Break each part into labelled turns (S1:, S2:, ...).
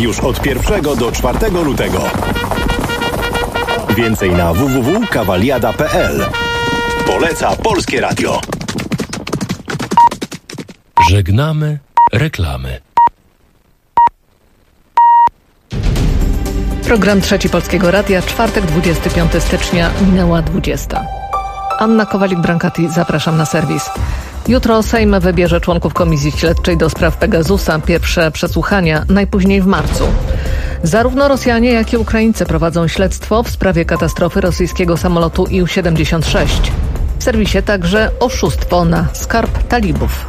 S1: już od 1 do 4 lutego. Więcej na www.cavaliada.pl. Poleca Polskie Radio.
S2: Żegnamy reklamy.
S3: Program Trzeci Polskiego Radia, czwartek, 25 stycznia, minęła 20. Anna Kowalik-Brankati, zapraszam na serwis. Jutro Sejm wybierze członków Komisji Śledczej do spraw Pegasusa. Pierwsze przesłuchania najpóźniej w marcu. Zarówno Rosjanie, jak i Ukraińcy prowadzą śledztwo w sprawie katastrofy rosyjskiego samolotu Ił-76. W serwisie także oszustwo na skarb talibów.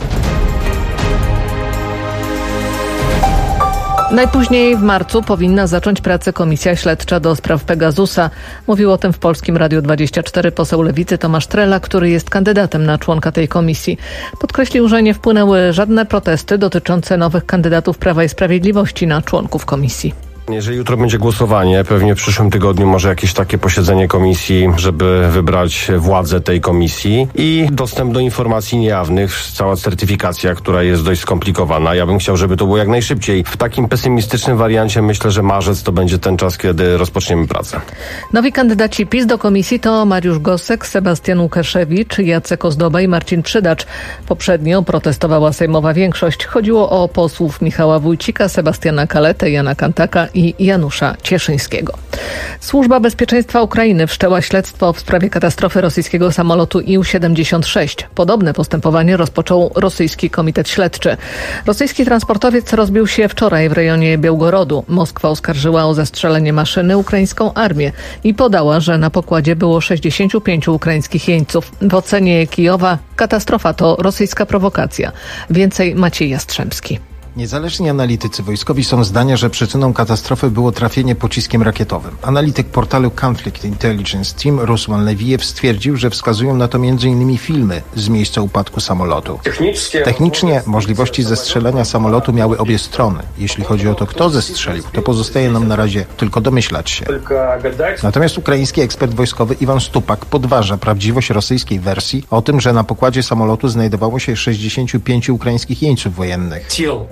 S3: Najpóźniej w marcu powinna zacząć pracę Komisja Śledcza do spraw Pegasusa. Mówił o tym w Polskim Radiu 24 poseł Lewicy Tomasz Trela, który jest kandydatem na członka tej komisji. Podkreślił, że nie wpłynęły żadne protesty dotyczące nowych kandydatów Prawa i Sprawiedliwości na członków komisji.
S4: Jeżeli jutro będzie głosowanie, pewnie w przyszłym tygodniu może jakieś takie posiedzenie komisji, żeby wybrać władzę tej komisji i dostęp do informacji niejawnych, cała certyfikacja, która jest dość skomplikowana. Ja bym chciał, żeby to było jak najszybciej. W takim pesymistycznym wariancie myślę, że marzec to będzie ten czas, kiedy rozpoczniemy pracę.
S3: Nowi kandydaci PiS do komisji to Mariusz Gosek, Sebastian Łukaszewicz, Jacek Ozdoba i Marcin Przydacz. Poprzednio protestowała sejmowa większość. Chodziło o posłów Michała Wójcika, Sebastiana Kaletę, Jana Kantaka i Janusza Cieszyńskiego. Służba Bezpieczeństwa Ukrainy wszczęła śledztwo w sprawie katastrofy rosyjskiego samolotu Ił-76. Podobne postępowanie rozpoczął rosyjski komitet śledczy. Rosyjski transportowiec rozbił się wczoraj w rejonie Białgorodu. Moskwa oskarżyła o zestrzelenie maszyny ukraińską armię i podała, że na pokładzie było 65 ukraińskich jeńców. W ocenie Kijowa katastrofa to rosyjska prowokacja. Więcej Maciej Jastrzębski.
S5: Niezależni analitycy wojskowi są zdania, że przyczyną katastrofy było trafienie pociskiem rakietowym. Analityk portalu Conflict Intelligence Team Ruslan Lewijew stwierdził, że wskazują na to m.in. filmy z miejsca upadku samolotu. Technicznie możliwości zestrzelenia samolotu miały obie strony. Jeśli chodzi o to, kto zestrzelił, to pozostaje nam na razie tylko domyślać się. Natomiast ukraiński ekspert wojskowy Iwan Stupak podważa prawdziwość rosyjskiej wersji o tym, że na pokładzie samolotu znajdowało się 65 ukraińskich jeńców wojennych.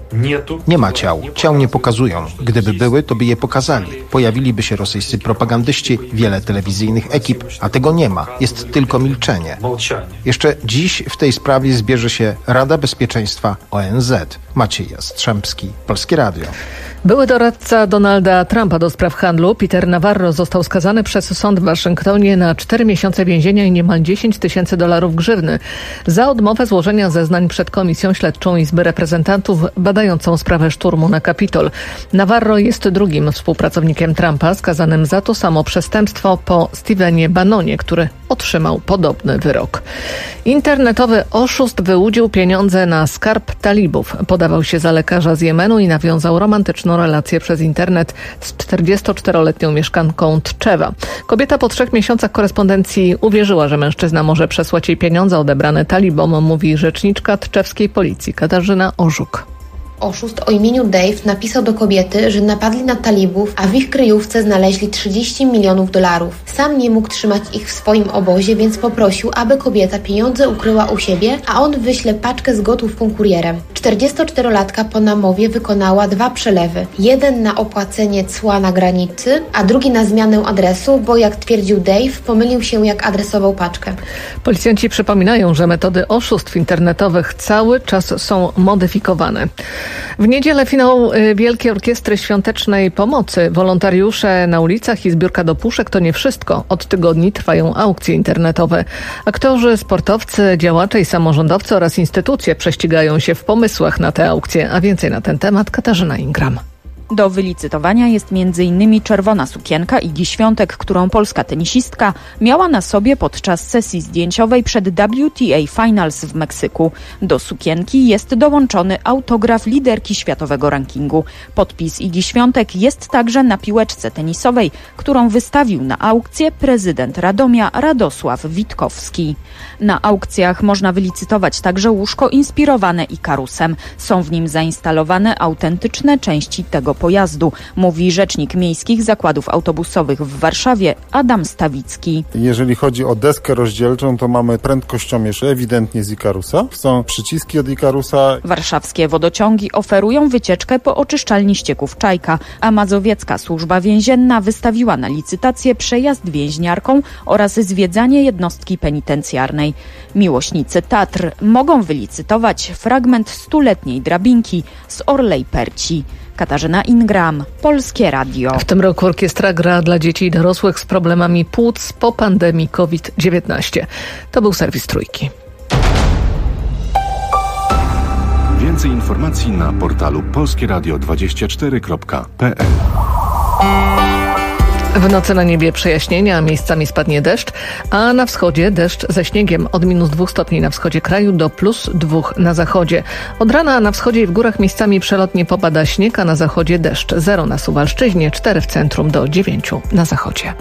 S5: Nie ma ciał. Ciał nie pokazują. Gdyby były, to by je pokazali. Pojawiliby się rosyjscy propagandyści, wiele telewizyjnych ekip, a tego nie ma. Jest tylko milczenie. Jeszcze dziś w tej sprawie zbierze się Rada Bezpieczeństwa ONZ. Maciej Jastrzębski, Polskie Radio.
S3: Były doradca Donalda Trumpa do spraw handlu, Peter Navarro, został skazany przez sąd w Waszyngtonie na 4 miesiące więzienia i niemal $10 000 grzywny za odmowę złożenia zeznań przed Komisją Śledczą Izby Reprezentantów badającą sprawę szturmu na Kapitol. Navarro jest drugim współpracownikiem Trumpa skazanym za to samo przestępstwo po Stevenie Bannonie, który otrzymał podobny wyrok. Internetowy oszust wyłudził pieniądze na skarb talibów. Podawał się za lekarza z Jemenu i nawiązał romantyczną relację przez internet z 44-letnią mieszkanką Tczewa. Kobieta po 3 miesiącach korespondencji uwierzyła, że mężczyzna może przesłać jej pieniądze odebrane talibom, mówi rzeczniczka tczewskiej policji Katarzyna Orzuk.
S6: Oszust o imieniu Dave napisał do kobiety, że napadli na talibów, a w ich kryjówce znaleźli $30 milionów. Sam nie mógł trzymać ich w swoim obozie, więc poprosił, aby kobieta pieniądze ukryła u siebie, a on wyśle paczkę z gotówką kurierem. 44-latka po namowie wykonała 2 przelewy. Jeden na opłacenie cła na granicy, a drugi na zmianę adresu, bo jak twierdził Dave, pomylił się jak adresował paczkę.
S3: Policjanci przypominają, że metody oszustw internetowych cały czas są modyfikowane. W niedzielę finał Wielkiej Orkiestry Świątecznej Pomocy. Wolontariusze na ulicach i zbiórka do puszek to nie wszystko. Od tygodni trwają aukcje internetowe. Aktorzy, sportowcy, działacze i samorządowcy oraz instytucje prześcigają się w pomysłach na te aukcje. A więcej na ten temat Katarzyna Ingram.
S7: Do wylicytowania jest m.in. czerwona sukienka Igi Świątek, którą polska tenisistka miała na sobie podczas sesji zdjęciowej przed WTA Finals w Meksyku. Do sukienki jest dołączony autograf liderki światowego rankingu. Podpis Igi Świątek jest także na piłeczce tenisowej, którą wystawił na aukcję prezydent Radomia Radosław Witkowski. Na aukcjach można wylicytować także łóżko inspirowane Ikarusem. Są w nim zainstalowane autentyczne części tego pojazdu, mówi rzecznik miejskich zakładów autobusowych w Warszawie Adam Stawicki.
S8: Jeżeli chodzi o deskę rozdzielczą, to mamy prędkościomierz ewidentnie z Ikarusa. Są przyciski od Ikarusa.
S7: Warszawskie wodociągi oferują wycieczkę po oczyszczalni ścieków Czajka, a Mazowiecka Służba Więzienna wystawiła na licytację przejazd więźniarką oraz zwiedzanie jednostki penitencjarnej. Miłośnicy Tatr mogą wylicytować fragment 100-letniej drabinki z Orlej Perci. Katarzyna Ingram, Polskie Radio.
S3: W tym roku orkiestra gra dla dzieci i dorosłych z problemami płuc po pandemii COVID-19. To był serwis Trójki.
S1: Więcej informacji na portalu polskieradio24.pl.
S3: W nocy na niebie przejaśnienia, miejscami spadnie deszcz, a na wschodzie deszcz ze śniegiem od -2 stopni na wschodzie kraju do +2 na zachodzie. Od rana na wschodzie i w górach miejscami przelotnie popada śnieg, a na zachodzie deszcz. 0 na Suwalszczyźnie, 4 w centrum do 9 na zachodzie.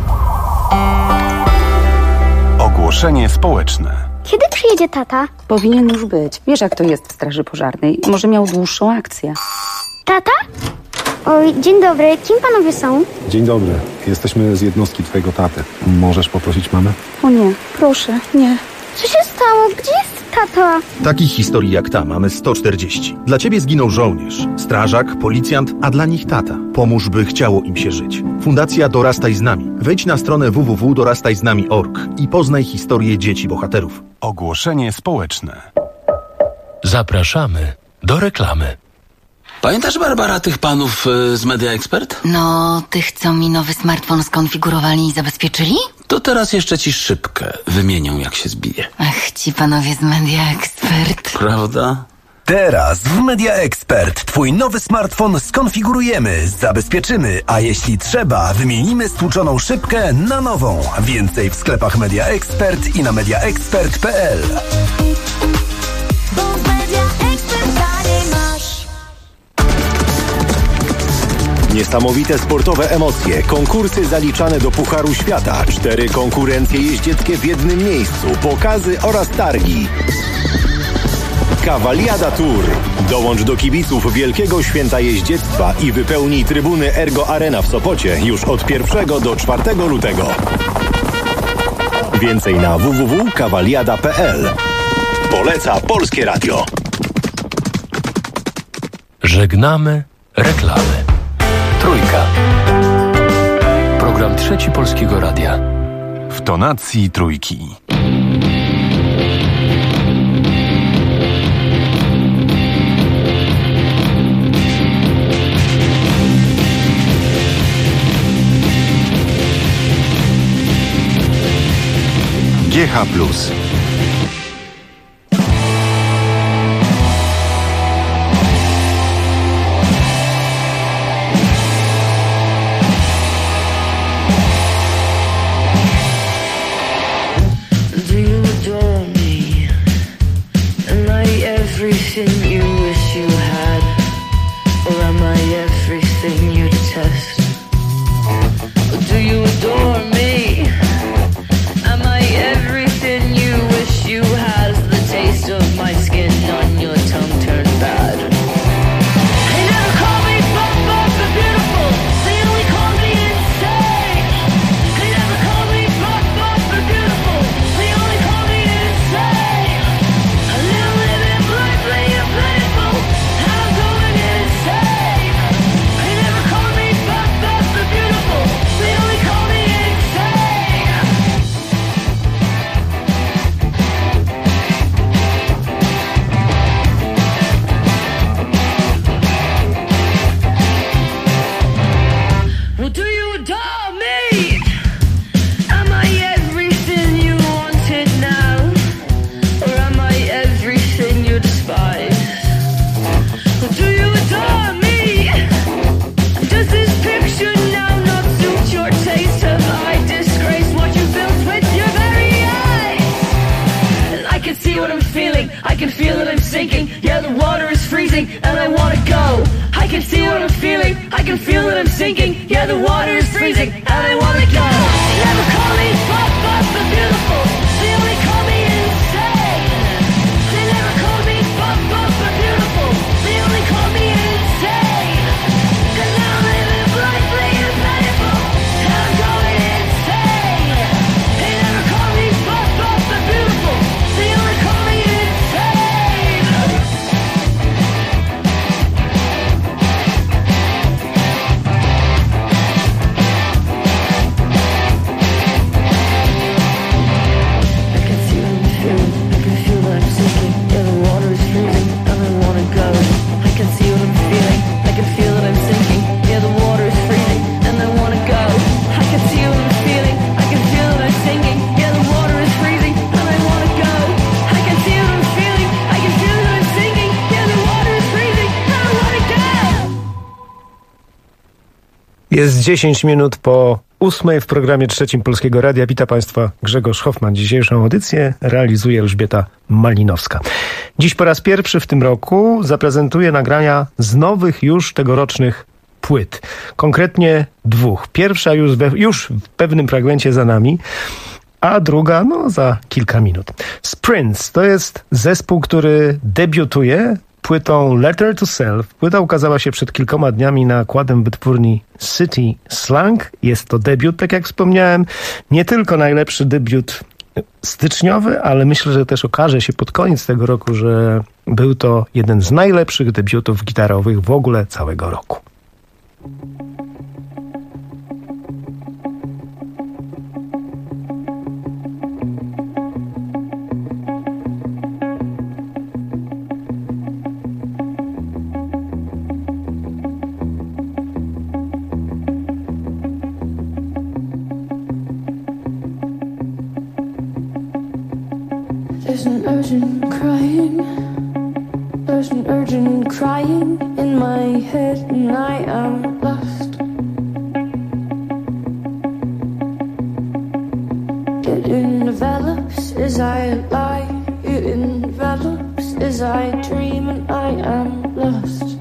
S1: Ogłoszenie społeczne.
S9: Kiedy przyjedzie tata?
S10: Powinien już być. Wiesz, jak to jest w straży pożarnej. Może miał dłuższą akcję.
S9: Tata? Oj, dzień dobry. Kim panowie są?
S11: Dzień dobry. Jesteśmy z jednostki twojego taty. Możesz poprosić mamę?
S10: O nie, proszę, nie.
S9: Co się stało? Gdzie jest tata?
S12: Takich historii jak ta mamy 140. Dla ciebie zginął żołnierz, strażak, policjant, a dla nich tata. Pomóż, by chciało im się żyć. Fundacja Dorastaj z nami. Wejdź na stronę www.dorastajznami.org i poznaj historię dzieci bohaterów.
S1: Ogłoszenie społeczne.
S2: Zapraszamy do reklamy.
S13: Pamiętasz, Barbara, tych panów z Media Expert?
S14: No, tych, co mi nowy smartfon skonfigurowali i zabezpieczyli?
S13: To teraz jeszcze ci szybkę wymienią, jak się zbije.
S14: Ach, ci panowie z Media Expert.
S13: Prawda?
S15: Teraz w Media Expert twój nowy smartfon skonfigurujemy, zabezpieczymy, a jeśli trzeba, wymienimy stłuczoną szybkę na nową. Więcej w sklepach Media Expert i na mediaexpert.pl.
S1: Niesamowite sportowe emocje, konkursy zaliczane do Pucharu Świata, 4 konkurencje jeździeckie w jednym miejscu, pokazy oraz targi. Cavaliada Tour. Dołącz do kibiców Wielkiego Święta Jeździectwa i wypełnij trybuny Ergo Arena w Sopocie już od 1 do 4 lutego. Więcej na www.cavaliada.pl. Poleca Polskie Radio.
S2: Żegnamy reklamy. Trójka. Program Trzeci Polskiego Radia.
S1: W tonacji Trójki. GH+.
S16: Everything you wish you had, or am I everything you detest? Do you adore me? Am I everything you wish you had? The taste of my skin on your tongue turned bad. They never call me buff or beautiful, they only call me insane. They never call me buff or beautiful, they only call me insane. A little living blindly and playful, I'm going insane. They never call me buff or beautiful, they only call me insane. Well, do you adore me? Am I everything you wanted now? Or am I everything you despise? Well, do you adore me? Does this picture now not suit your taste? Have I disgraced what you built with your very eyes? And I can see what I'm feeling, I can feel that I'm sinking. Yeah, the water is freezing and I want to go. I can see what I'm feeling, I can feel that I'm sinking. Yeah, the water is freezing and I want to go. They never call me buff or beautiful, they only call me insane. They never call me buff or beautiful, they only call me insane.
S17: Jest 10 minut po 8 w programie trzecim Polskiego Radia. Witam Państwa, Grzegorz Hoffman. Dzisiejszą audycję realizuje Elżbieta Malinowska. Dziś po raz pierwszy w tym roku zaprezentuję nagrania z nowych już tegorocznych płyt. Konkretnie 2. Pierwsza już w pewnym fragmencie za nami, a druga za kilka minut. Sprints to jest zespół, który debiutuje płytą Letter to Self. Płyta ukazała się przed kilkoma dniami nakładem wytwórni City Slang. Jest to debiut, tak jak wspomniałem. Nie tylko najlepszy debiut styczniowy, ale myślę, że też okaże się pod koniec tego roku, że był to jeden z najlepszych debiutów gitarowych w ogóle całego roku.
S16: There's an urgent crying. There's an urgent crying in my head, and I am lost. It envelops as I lie. It envelops as I dream, and I am lost.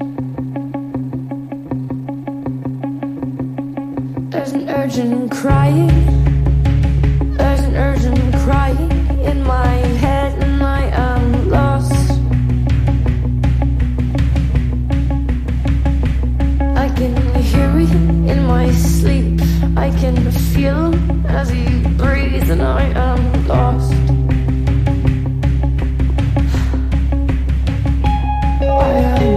S16: There's an urgent crying. There's an urgent crying in my head, and I am lost. I can hear it in my sleep. I can feel him as he breathes, and I am lost. I am.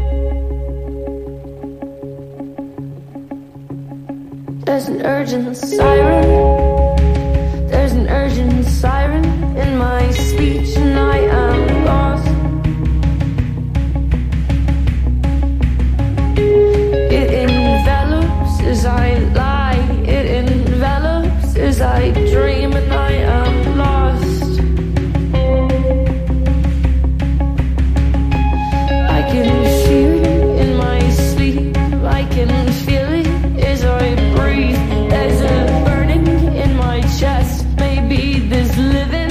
S16: There's an urgent siren. There's an urgent siren in my speech, and I am lost. It envelops as I lie. It envelops as I dream, and I am lost. I can feel it in my sleep. I can feel it as I breathe. There's a burning in my chest. Maybe this living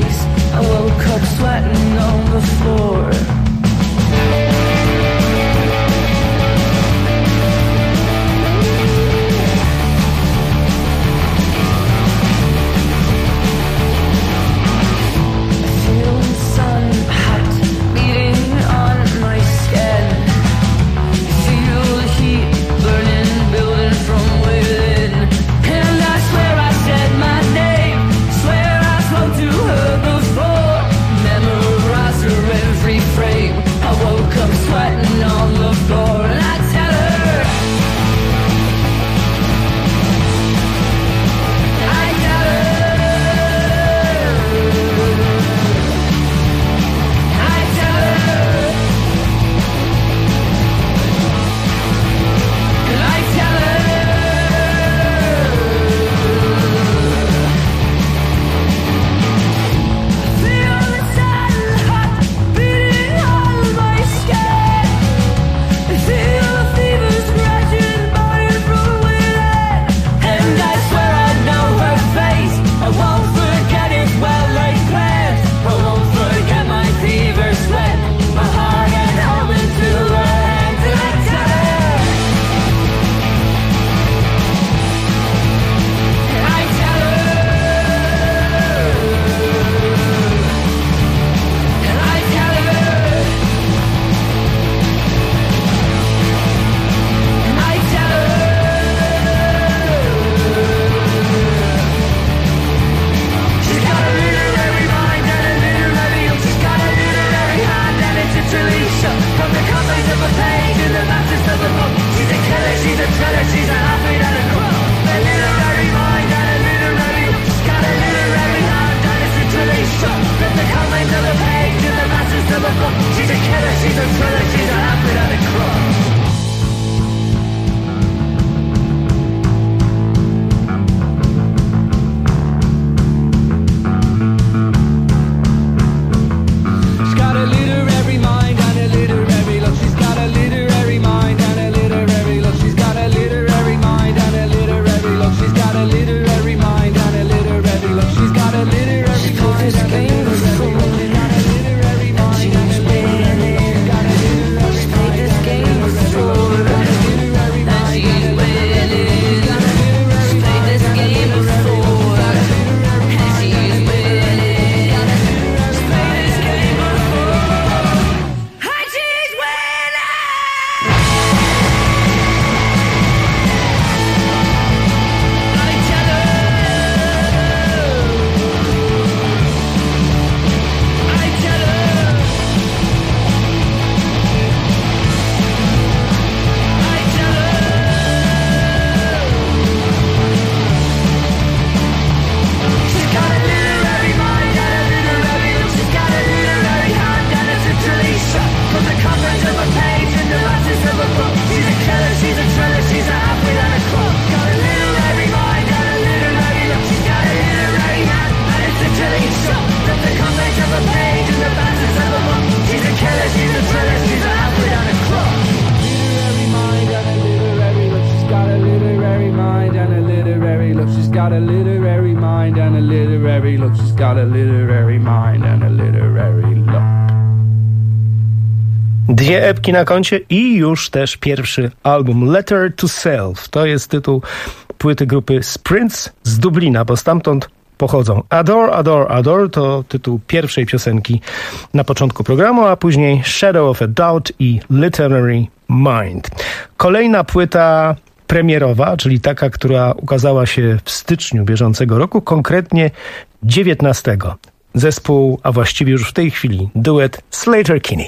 S16: face. I woke up sweating on the floor.
S18: got a literary mind and a literary look. She's got a literary mind and a literary look.
S17: Dwie epki na koncie i już też pierwszy album Letter to Self. To jest tytuł płyty grupy Sprints z Dublina, bo stamtąd pochodzą. Adore, Adore, Adore to tytuł pierwszej piosenki na początku programu, a później Shadow of a Doubt i Literary Mind. Kolejna płyta premierowa, czyli taka, która ukazała się w styczniu bieżącego roku, konkretnie 19. Zespół, a właściwie już w tej chwili duet Sleater-Kinney.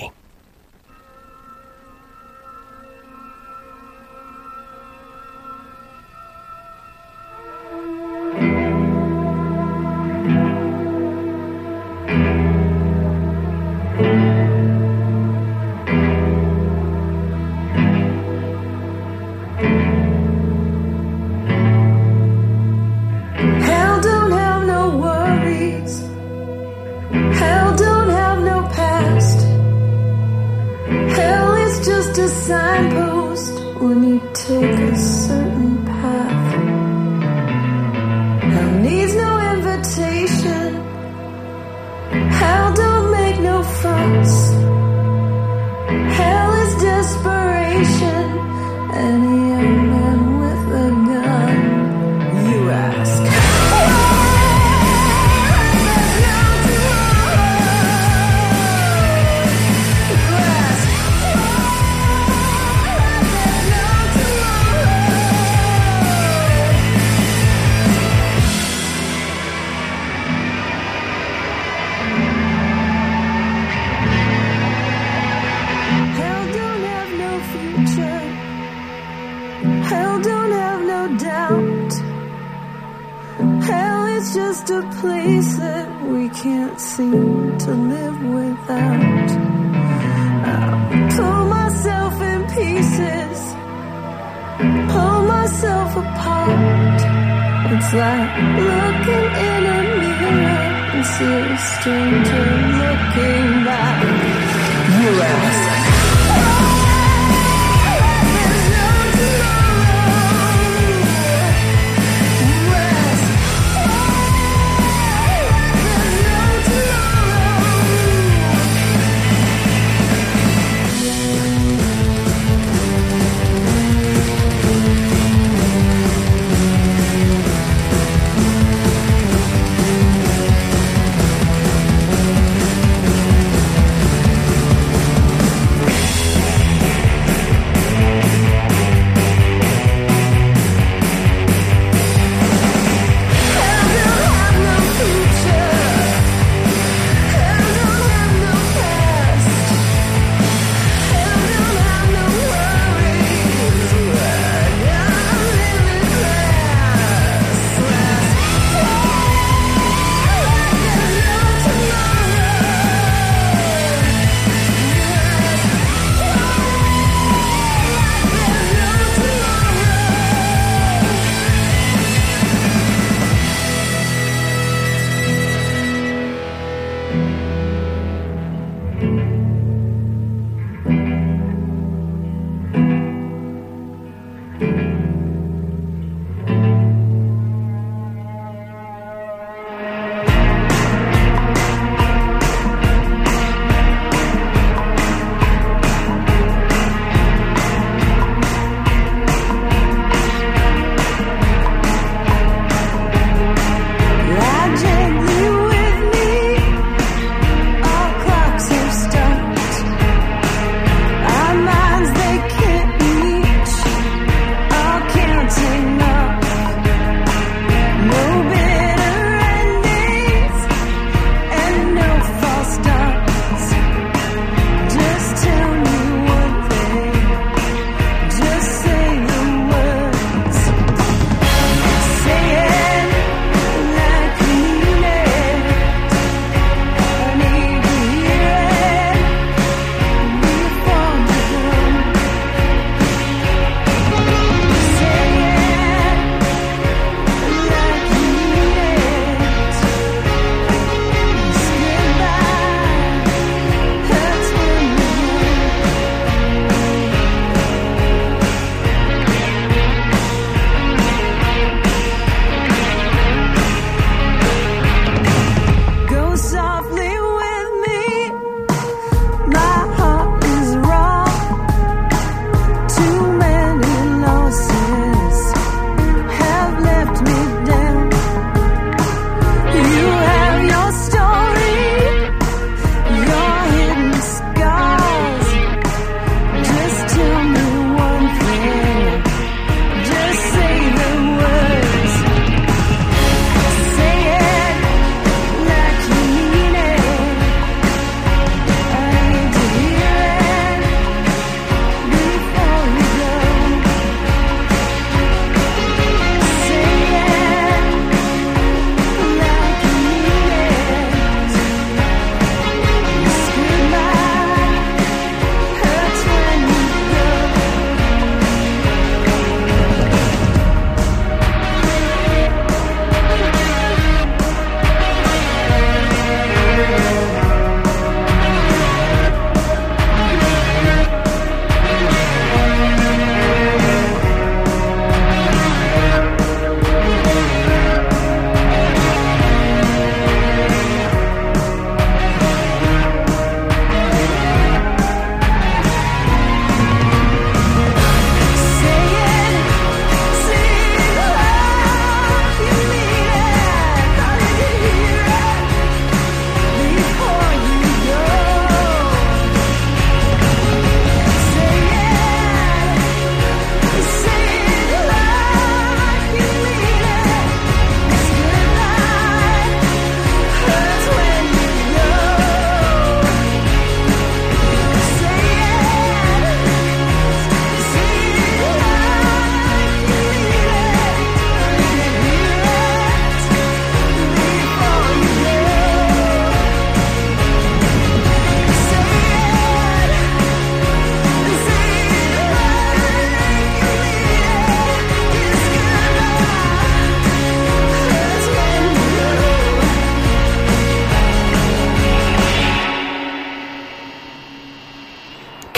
S16: Hell don't make no fuss. Hell is desperation. Any young man with a gun, you ask. Just a place that we can't seem to live without. I'll pull myself in pieces, pull myself apart. It's like looking in a mirror and see a stranger looking back. You ask.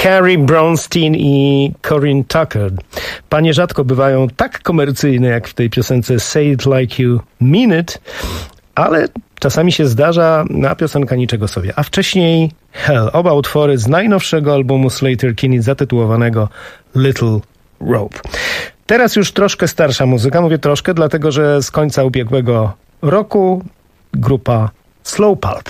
S17: Carrie Brownstein i Corinne Tucker. Panie rzadko bywają tak komercyjne jak w tej piosence Say It Like You Mean It, ale czasami się zdarza, a piosenka niczego sobie. A wcześniej Hell, oba utwory z najnowszego albumu Sleater-Kinney zatytułowanego Little Rope. Teraz już troszkę starsza muzyka, mówię troszkę, dlatego że z końca ubiegłego roku grupa Slow Pulp.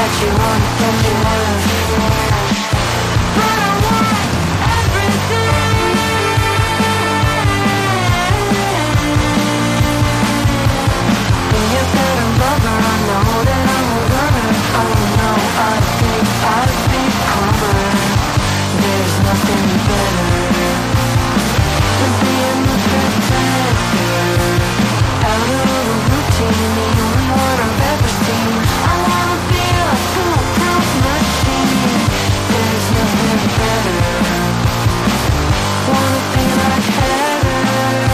S16: that you want, that you want. But I want everything. When you said I'm lover, I know that I'm a runner. Oh no, I think I'd be calmer. There's nothing better than being the protector. Out of a routine, the only one I've ever seen. I wanna be a foolproof machine. There's nothing better. Wanna be like Heather.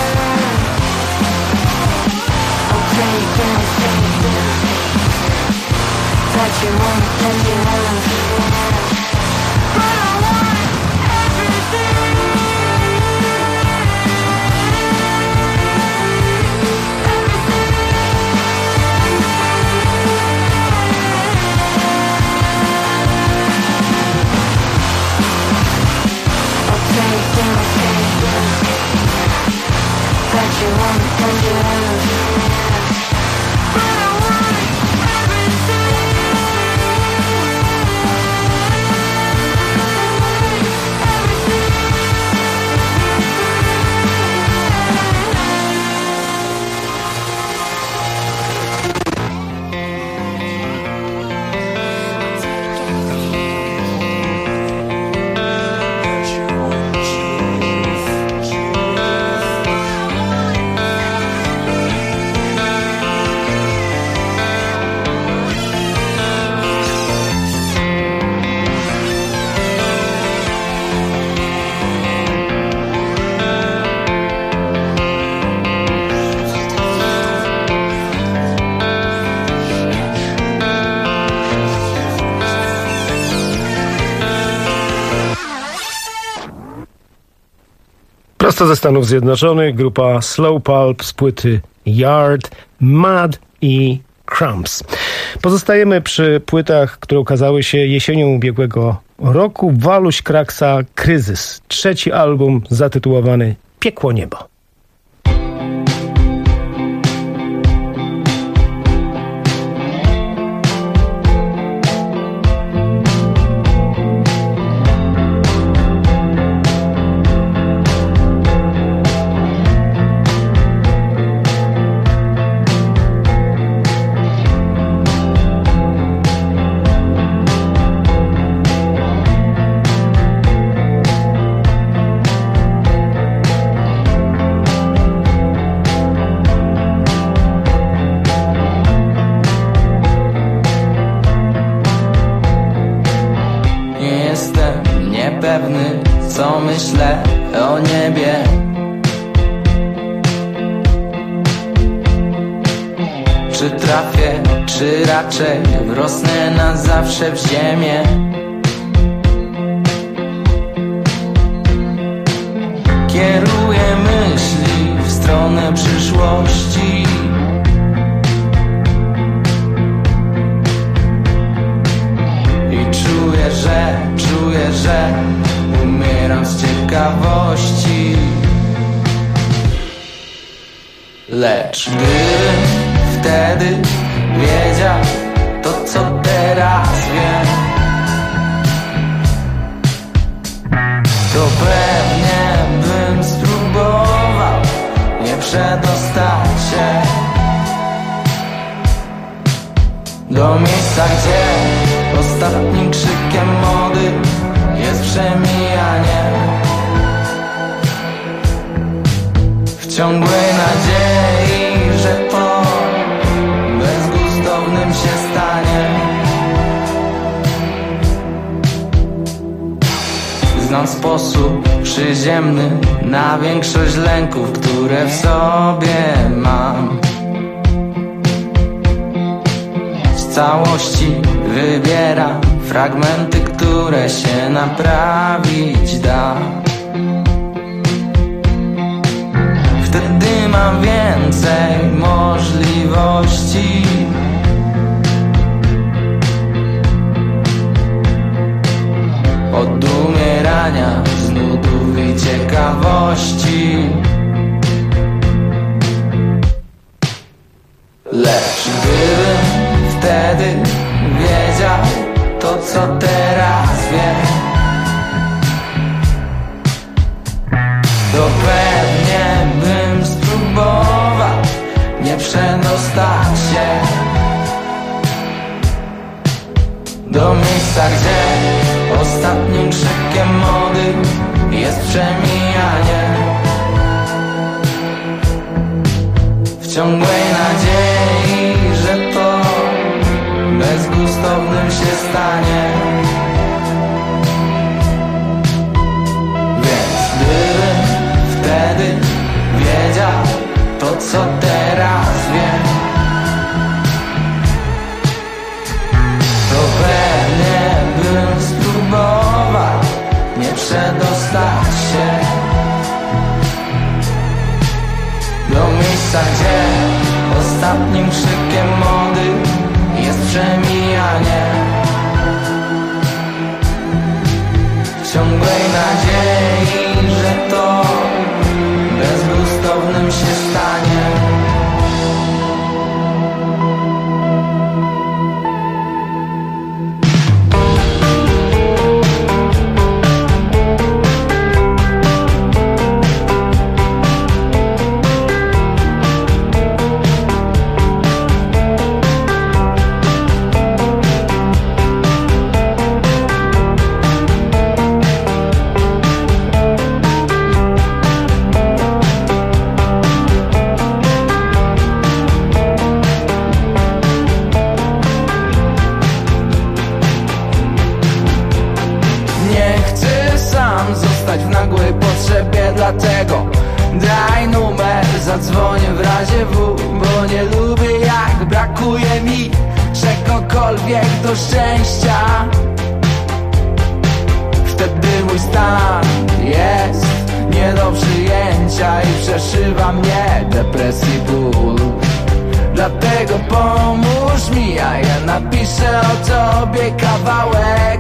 S16: I'll take anything that you want, that you want. But I want everything. That you want, that you want. But I want everything.
S17: Prosto ze Stanów Zjednoczonych grupa Slow Pulp z płyty Yard, Mud i Crumbs. Pozostajemy przy płytach, które ukazały się jesienią ubiegłego roku. Waluś Kraksa Kryzys. 3. album zatytułowany Piekło Niebo.
S19: Co myślę o niebie? Czy trafię, czy raczej wrosnę na zawsze w ziemię? Kieruję myśli w stronę przyszłości. I czuję, że umieram z ciekawości. Lecz gdybym wtedy wiedział to, co teraz wiem, to pewnie bym spróbował nie przedostać się do miejsca, gdzie ostatnim krzykiem mody jest przemijanie w ciągłej nadziei, że po bezgustownym się stanie. Znam sposób przyziemny na większość lęków, które w sobie mam. Z całości wybieram fragmenty, które się naprawić da. Wtedy mam więcej możliwości. Od umierania z nudów i ciekawości. Lecz gdybym wtedy wiedział to, co teraz wiem, to pewnie bym spróbował nie przedostać się do miejsca, gdzie ostatnim krzykiem mody jest przemijanie, w ciągłej nadziei, że to bezgustownym się stanie. Więc gdybym wtedy wiedział to, co teraz wiem, to pewnie bym spróbował nie przedostać się do miejsca, gdzie ostatnim krzykiem mody jest przemijanie, w ciągłej nadziei, że to bezgustownym się stanie. W nagłej potrzebie, dlatego daj numer, zadzwonię w razie W, bo nie lubię, jak brakuje mi czegokolwiek do szczęścia. Wtedy mój stan jest nie do przyjęcia i przeszywa mnie depresji, ból. Dlatego pomóż mi, a ja napiszę o tobie kawałek.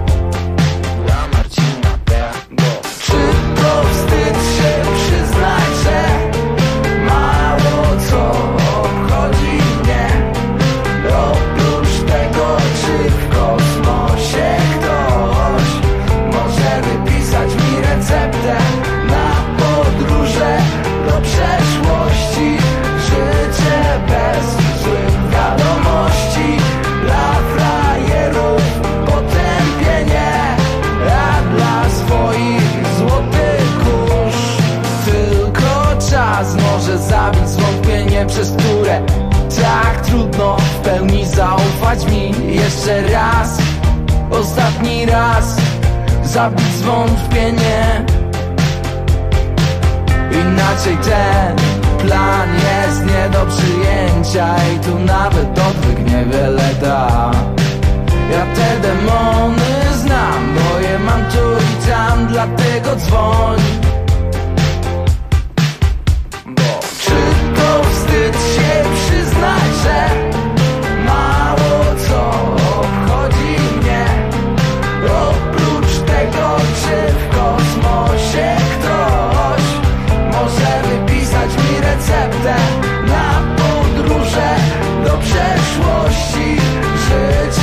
S19: Czy to wstyd się przyznać, że mało co obchodzi mnie? Oprócz tego, czy w kosmosie ktoś może wypisać mi receptę na podróże do przeszłości. Życie bez złych wiadomości, dla frajerów potępienie, a dla swoich złoty kurz. Tylko czas może zabić zwątpienie, przez które tak trudno w pełni zaufać mi. Jeszcze raz, ostatni raz zabić zwątpienie. Inaczej ten plan jest nie do przyjęcia i tu nawet odwyk niewiele da. Ja te demony znam, bo je mam tu i tam, dlatego dzwoń. Bo czy to wstyd się przyznać, że mało co obchodzi mnie? Oprócz tego, czy w kosmosie ktoś może wypisać mi receptę na podróże do przeszłości. Życie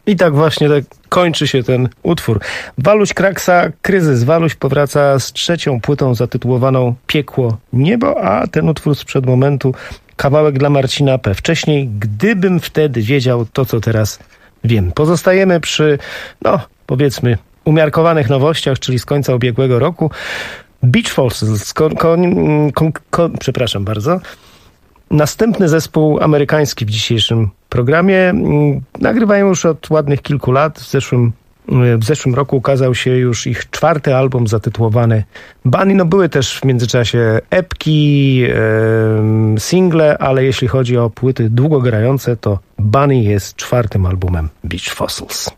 S17: I tak właśnie kończy się ten utwór. Waluś Kraksa, Kryzys. Waluś powraca z trzecią płytą zatytułowaną Piekło Niebo, a ten utwór sprzed momentu kawałek dla Marcina P. Wcześniej, gdybym wtedy wiedział to, co teraz wiem. Pozostajemy przy, powiedzmy, umiarkowanych nowościach, czyli z końca ubiegłego roku. Beach Fossils, przepraszam bardzo. Następny zespół amerykański w dzisiejszym programie. Nagrywają już od ładnych kilku lat. W zeszłym roku ukazał się już ich 4. album zatytułowany Bunny. Były też w międzyczasie epki, single, ale jeśli chodzi o płyty długogrające, to Bunny jest 4. albumem Beach Fossils.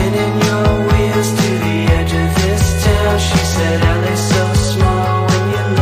S16: She said, LA so small when you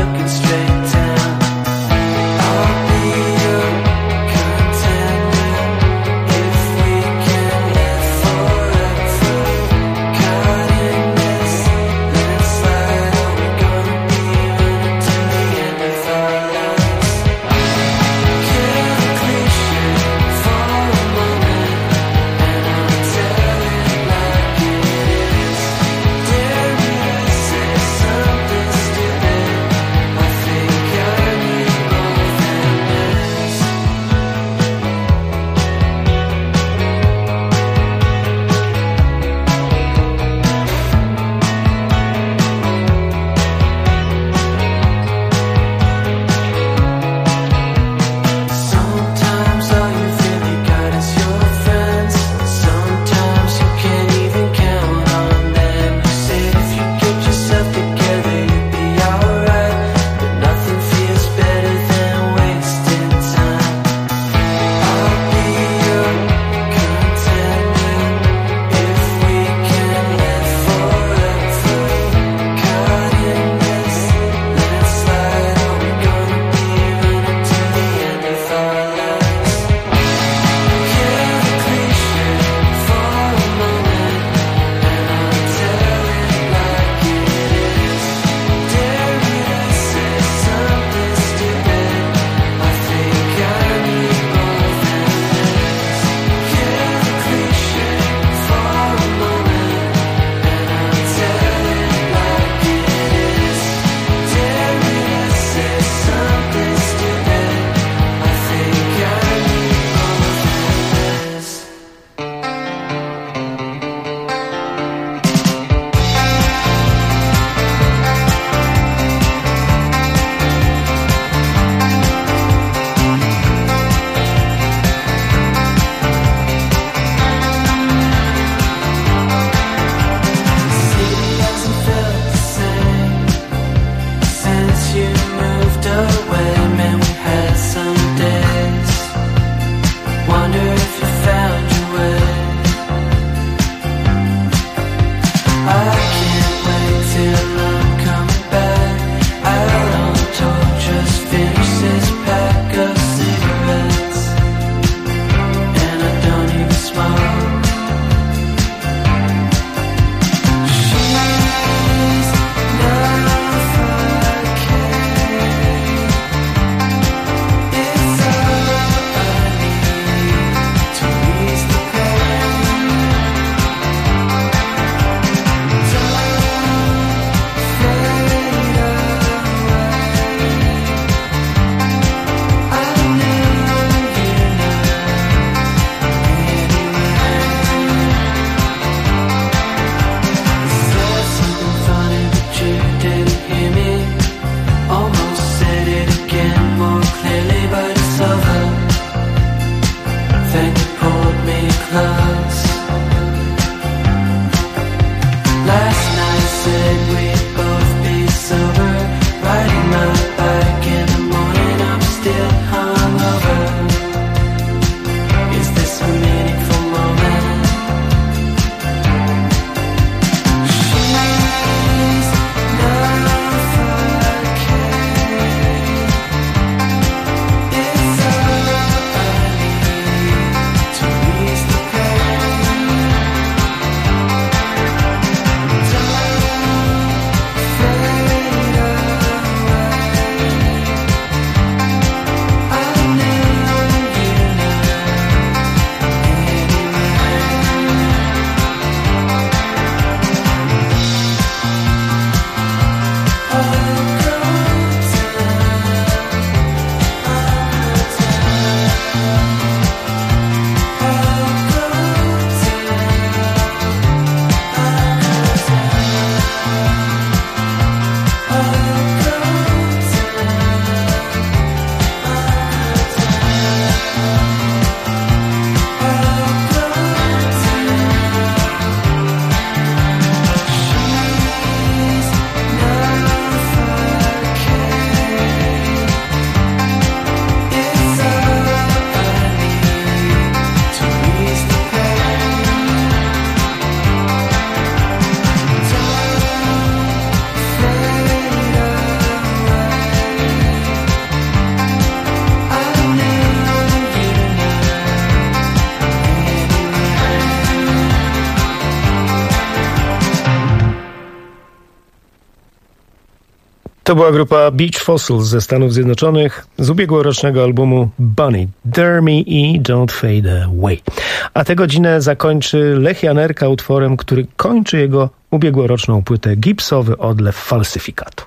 S17: To była grupa Beach Fossils ze Stanów Zjednoczonych z ubiegłorocznego albumu Bunny, Dare Me i Don't Fade Away. A tę godzinę zakończy Lech Janerka utworem, który kończy jego ubiegłoroczną płytę Gipsowy odlew falsyfikatu.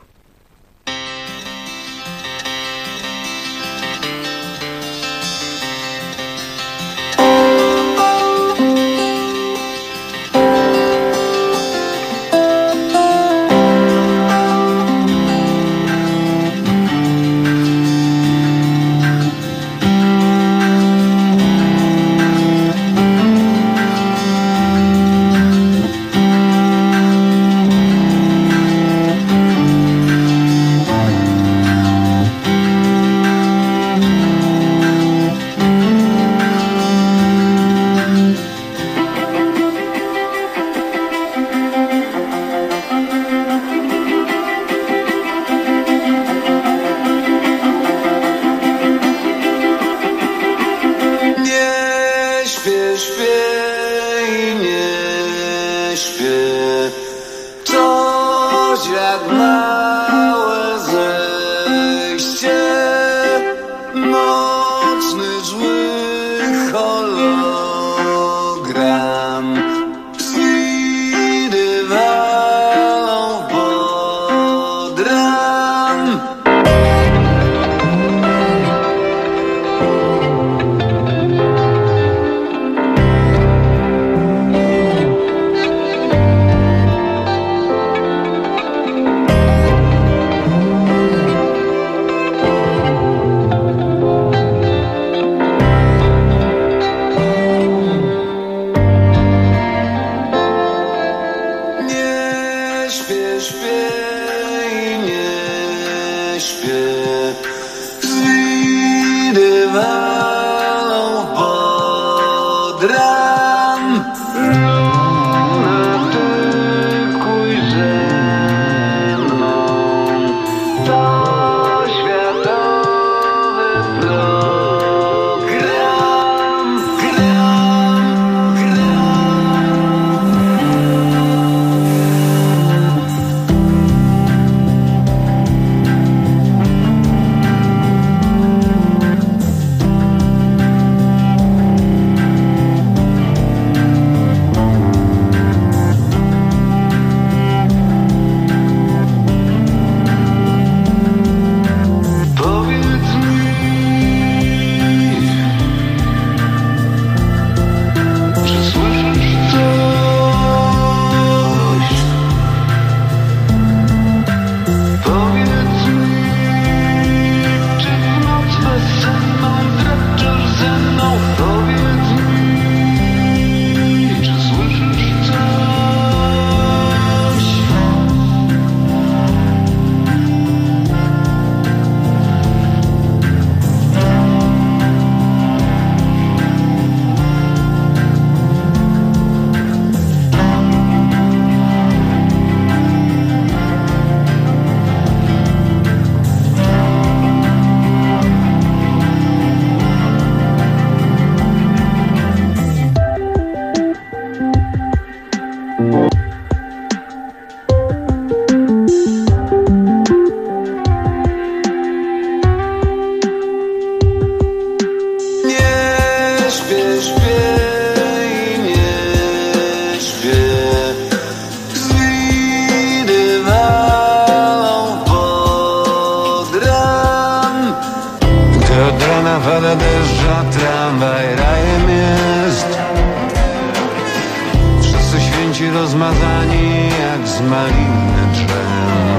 S20: Rozmazani jak z maliny drzem.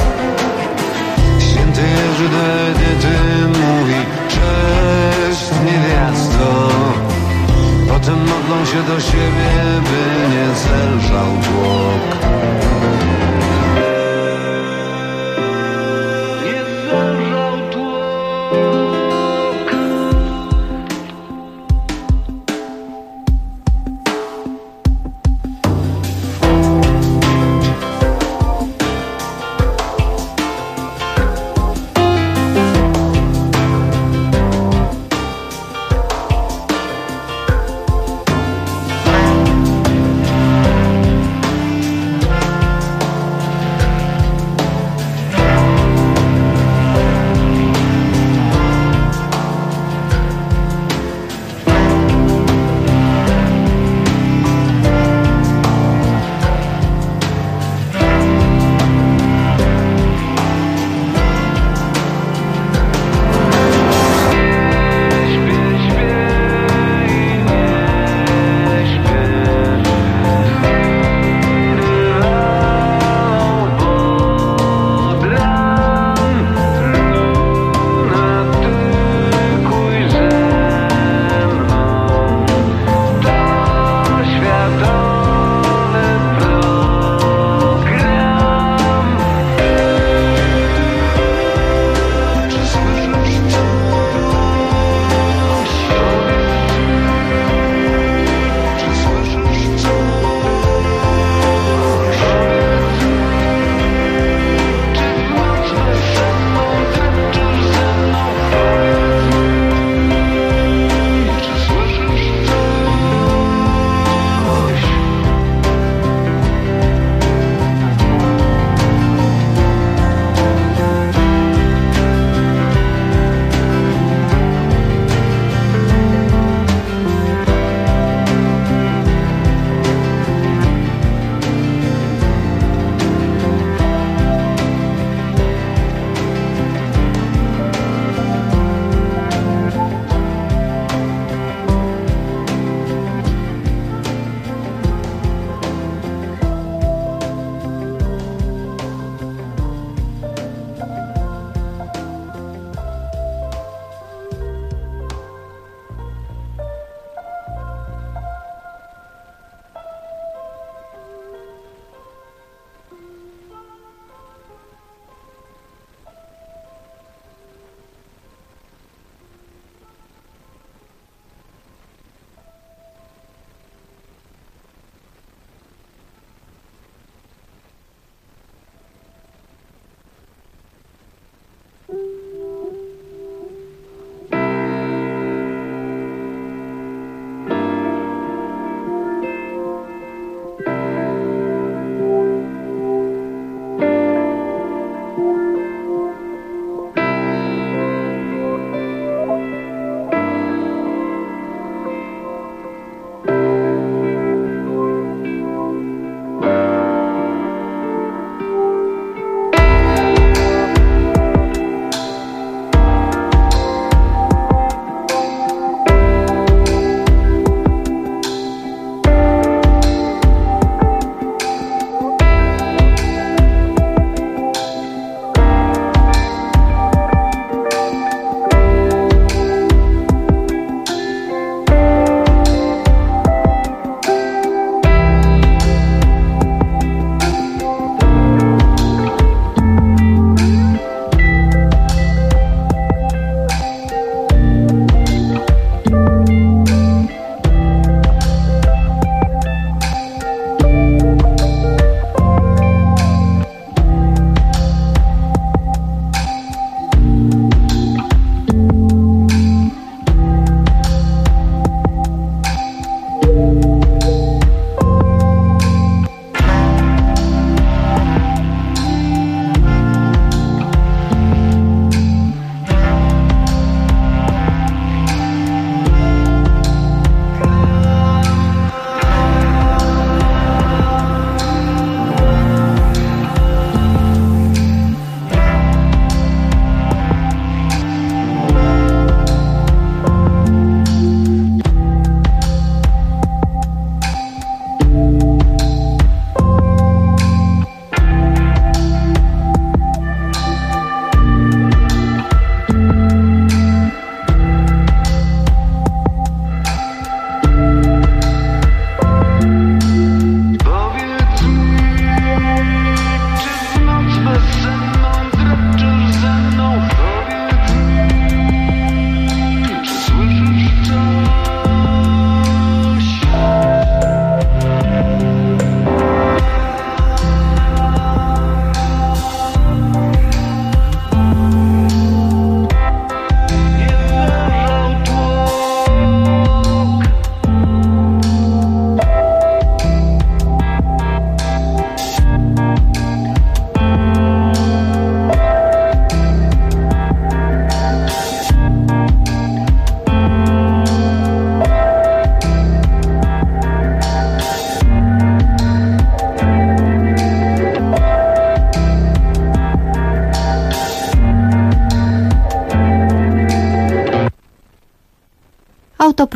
S20: Święty Jerzy do Edyty mówi: cześć niewiasto. Potem modlą się do siebie, by nie zelżał tłok.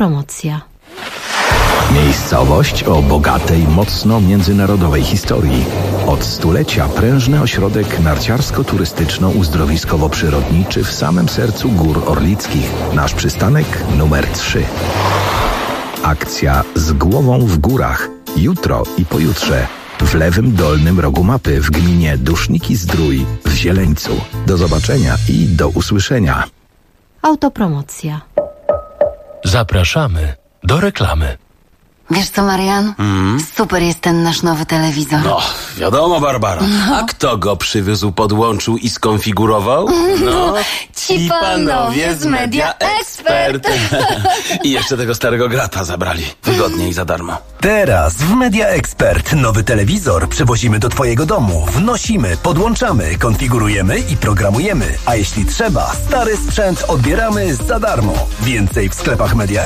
S21: Autopromocja.
S22: Miejscowość o bogatej, mocno międzynarodowej historii. Od stulecia prężny ośrodek narciarsko-turystyczno-uzdrowiskowo-przyrodniczy w samym sercu Gór Orlickich. Nasz przystanek numer 3. Akcja Z głową w górach. Jutro i pojutrze. W lewym dolnym rogu mapy w gminie Duszniki-Zdrój w Zieleńcu. Do zobaczenia i do usłyszenia.
S21: Autopromocja.
S2: Zapraszamy do reklamy.
S14: Wiesz co, Marian? Super jest ten nasz nowy telewizor.
S13: No, wiadomo, Barbara. A kto go przywiózł, podłączył i skonfigurował? No,
S14: ci panowie z Media Expert.
S13: I jeszcze tego starego grata zabrali. Wygodnie i za darmo.
S15: Teraz w Media Expert nowy telewizor przywozimy do twojego domu. Wnosimy, podłączamy, konfigurujemy i programujemy. A jeśli trzeba, stary sprzęt odbieramy za darmo. Więcej w sklepach Media